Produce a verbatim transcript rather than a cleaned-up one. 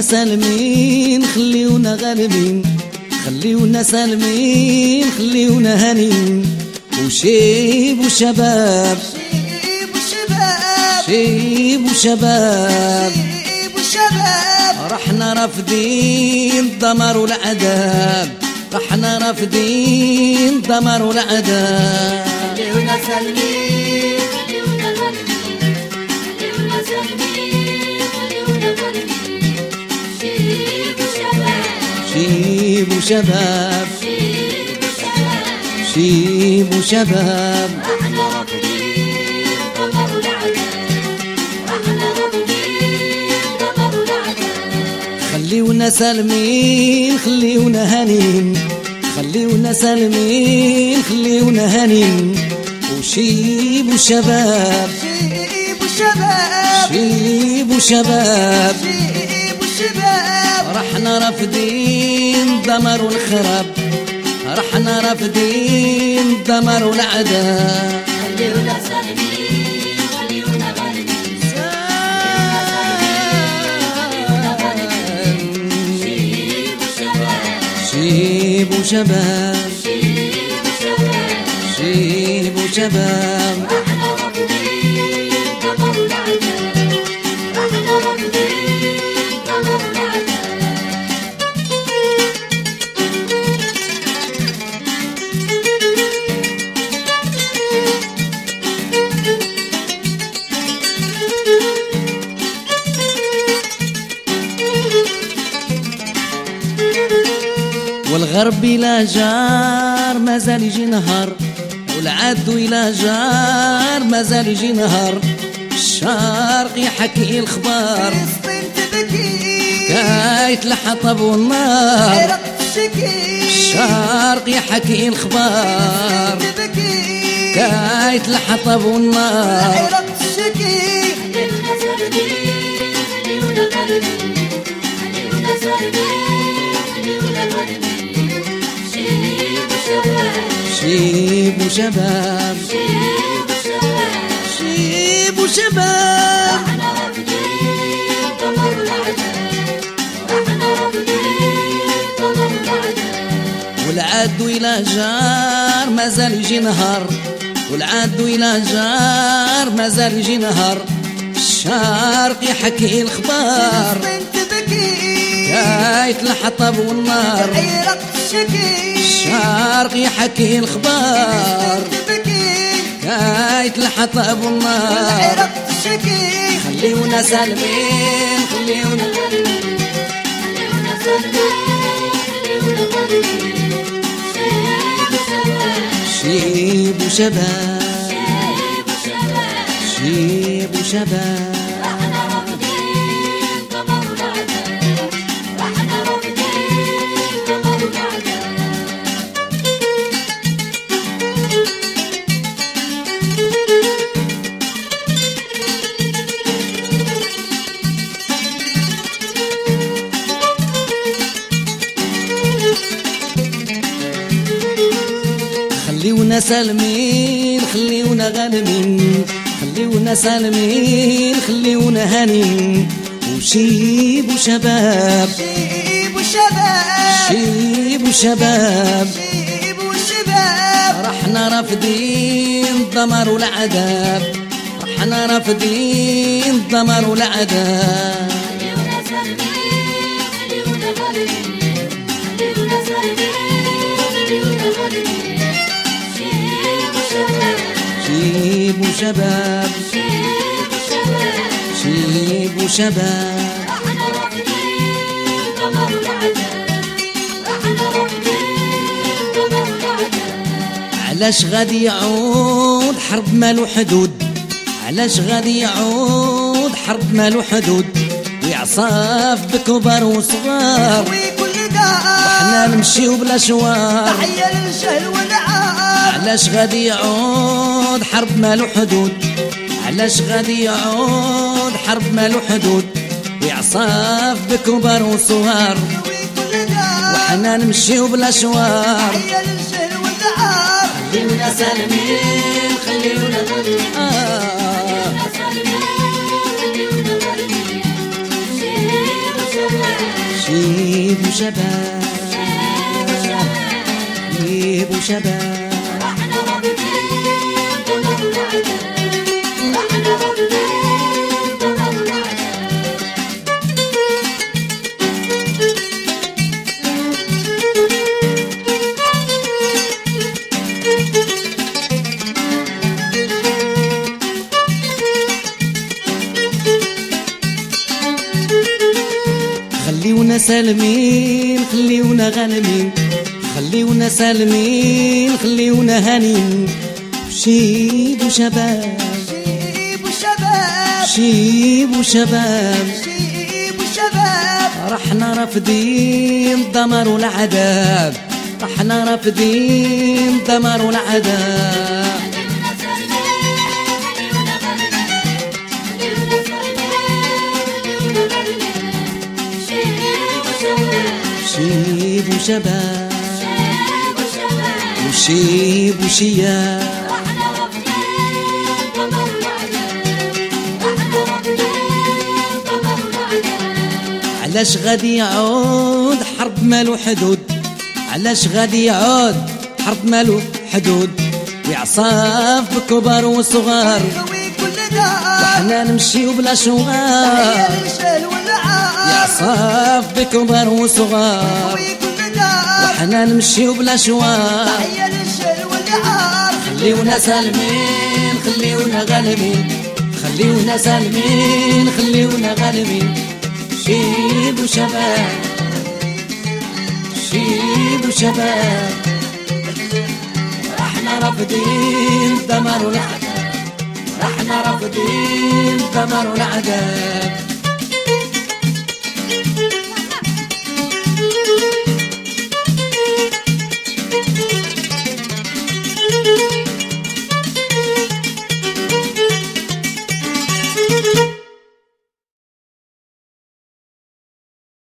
سالمين خليونا غالبين، خليونا سالمين خليونا هانين، وشيب وشباب شيب وشباب شيب وشباب شيب وشباب رحنا رافدين الدمر والعذاب، رحنا رافدين الدمر والعذاب. خليونا سالمين خليونا غالبين، خليونا سالمين خليونا غالبين، شيب وشباب شيب وشباب شيب وشباب شيب وشباب رحنا رافدين الدمر والعذاب، رحنا رافدين الدمر والعذاب. خليونا سالمين خليونا هانين، خليونا سالمين خليونا هانين، وشيب وشباب شيب وشباب شيب وشباب شيب وشباب رحنا رافدين دمر والخراب، رحنا رافدين دمر والعذاب. خليونا سالمين خليونا غالبين، شيب وشباب شيب وشباب شيب وشباب رحنا رافدين الدمر والعذاب، رحنا رافدين الدمر والعذاب. والغرب إلى جار مازال يجي نهار، والعدو إلى جار مازال يجي نهار، الشرق يحكي الخبار فلسطين تبكي كايت الحطب والنار، عراق تشكي الشرق يحكي الخبار تبكي كايت الحطب والنار. عراق تشكي. خليونا سالمين خليونا غالبين، خليونا سالمين خليونا غالبين، شيب وشباب شيب وشباب شيب وشباب شيب وشباب رحنا رافدين الدمر والعذاب، رحنا رافدين الدمر والعذاب. والعدو إلى جار مازال يجي نهار، والعدو إلى جار مازال يجي نهار، الشرق يحكي الخبار فلسطين تبكي كايت الحطب والنار، عراق تشكي الشرق يحكي الخبار تبكي كايت الحطب والنار. عراق تشكي. خليونا سالمين خليونا خليونا سالمين خليونا غالبين، شيب شيب وشباب وشباب شيب وشباب شيب وشباب رحنا رافدين الدمر والعذاب، رحنا رافدين الدمر والعذاب. خليونا سالمين خليونا غالبين، خليونا سالمين خليونا هانين، وشيب وشباب شيب وشباب شيب وشباب شيب وشباب رحنا رافدين الدمر والعذاب، رحنا رافدين الدمر والعذاب. خليونا سالمين خليونا غالبين، خليونا سالمين خليونا غالبين، شيب وشباب شيب وشباب شيب وشباب شيب وشباب رحنا رافدين الدمر والعذاب، رحنا رافدين الدمر والعذاب. علاش غادي يعود حرب مالو حدود، علاش غادي يعود حرب مالو حدود، ويعصاف بكبر وصغار، وكل دار وحنا نمشيو بلا شوار. تحية للجهل والعار. علاش غادي يعود حرب مالو حدود، علاش غادي يعود حرب مالو حدود، ويعصاف بكبر وصغار، وكل دار وحنا نمشيو بلا شوار. تحية للجهل والعار. خليونا سالمين خليونا غالبين، آه خليونا سالمين خليونا غالبين، شيب وشباب شباب جيبوا شباب احنا رافضين ضمن العذاب، احنا رافضين ضمن العذاب. خليونا سالمين خليونا غانمين، خليونا سالمين خليونا هانين، شيبوا شباب شيبوا شباب شيبوا شباب شيبوا شباب رحنا رافضين الدمر والعذاب، رحنا رافضين الدمر والعذاب. خليونا سالمين خليونا غانمين، خليونا سالمين خليونا غانمين. شيبوا شباب شيبوا شباب شيبوا شباب، وشيبوا شياب، احنا رافضين ضمن العذاب، احنا رافضين ضمن العذاب. علاش غادي يعود حرب مالو حدود، علاش غادي يعود حرب مالو حدود، ويعصاف بكبار وصغار يهوي كل دار وحنا نمشيو بلا شوار. يا الرجال والعار يعصاف بكبار وصغار يهوي كل دار وحنا نمشيو بلا شوار. يا الرجال والعار خليونا سالمين خليونا غالبين، خليونا سالمين خليونا غالبين. شيبوا شباب شيبوا شباب رحنا رافضين الدمر والعذاب، رحنا رافضين الدمر والعذاب.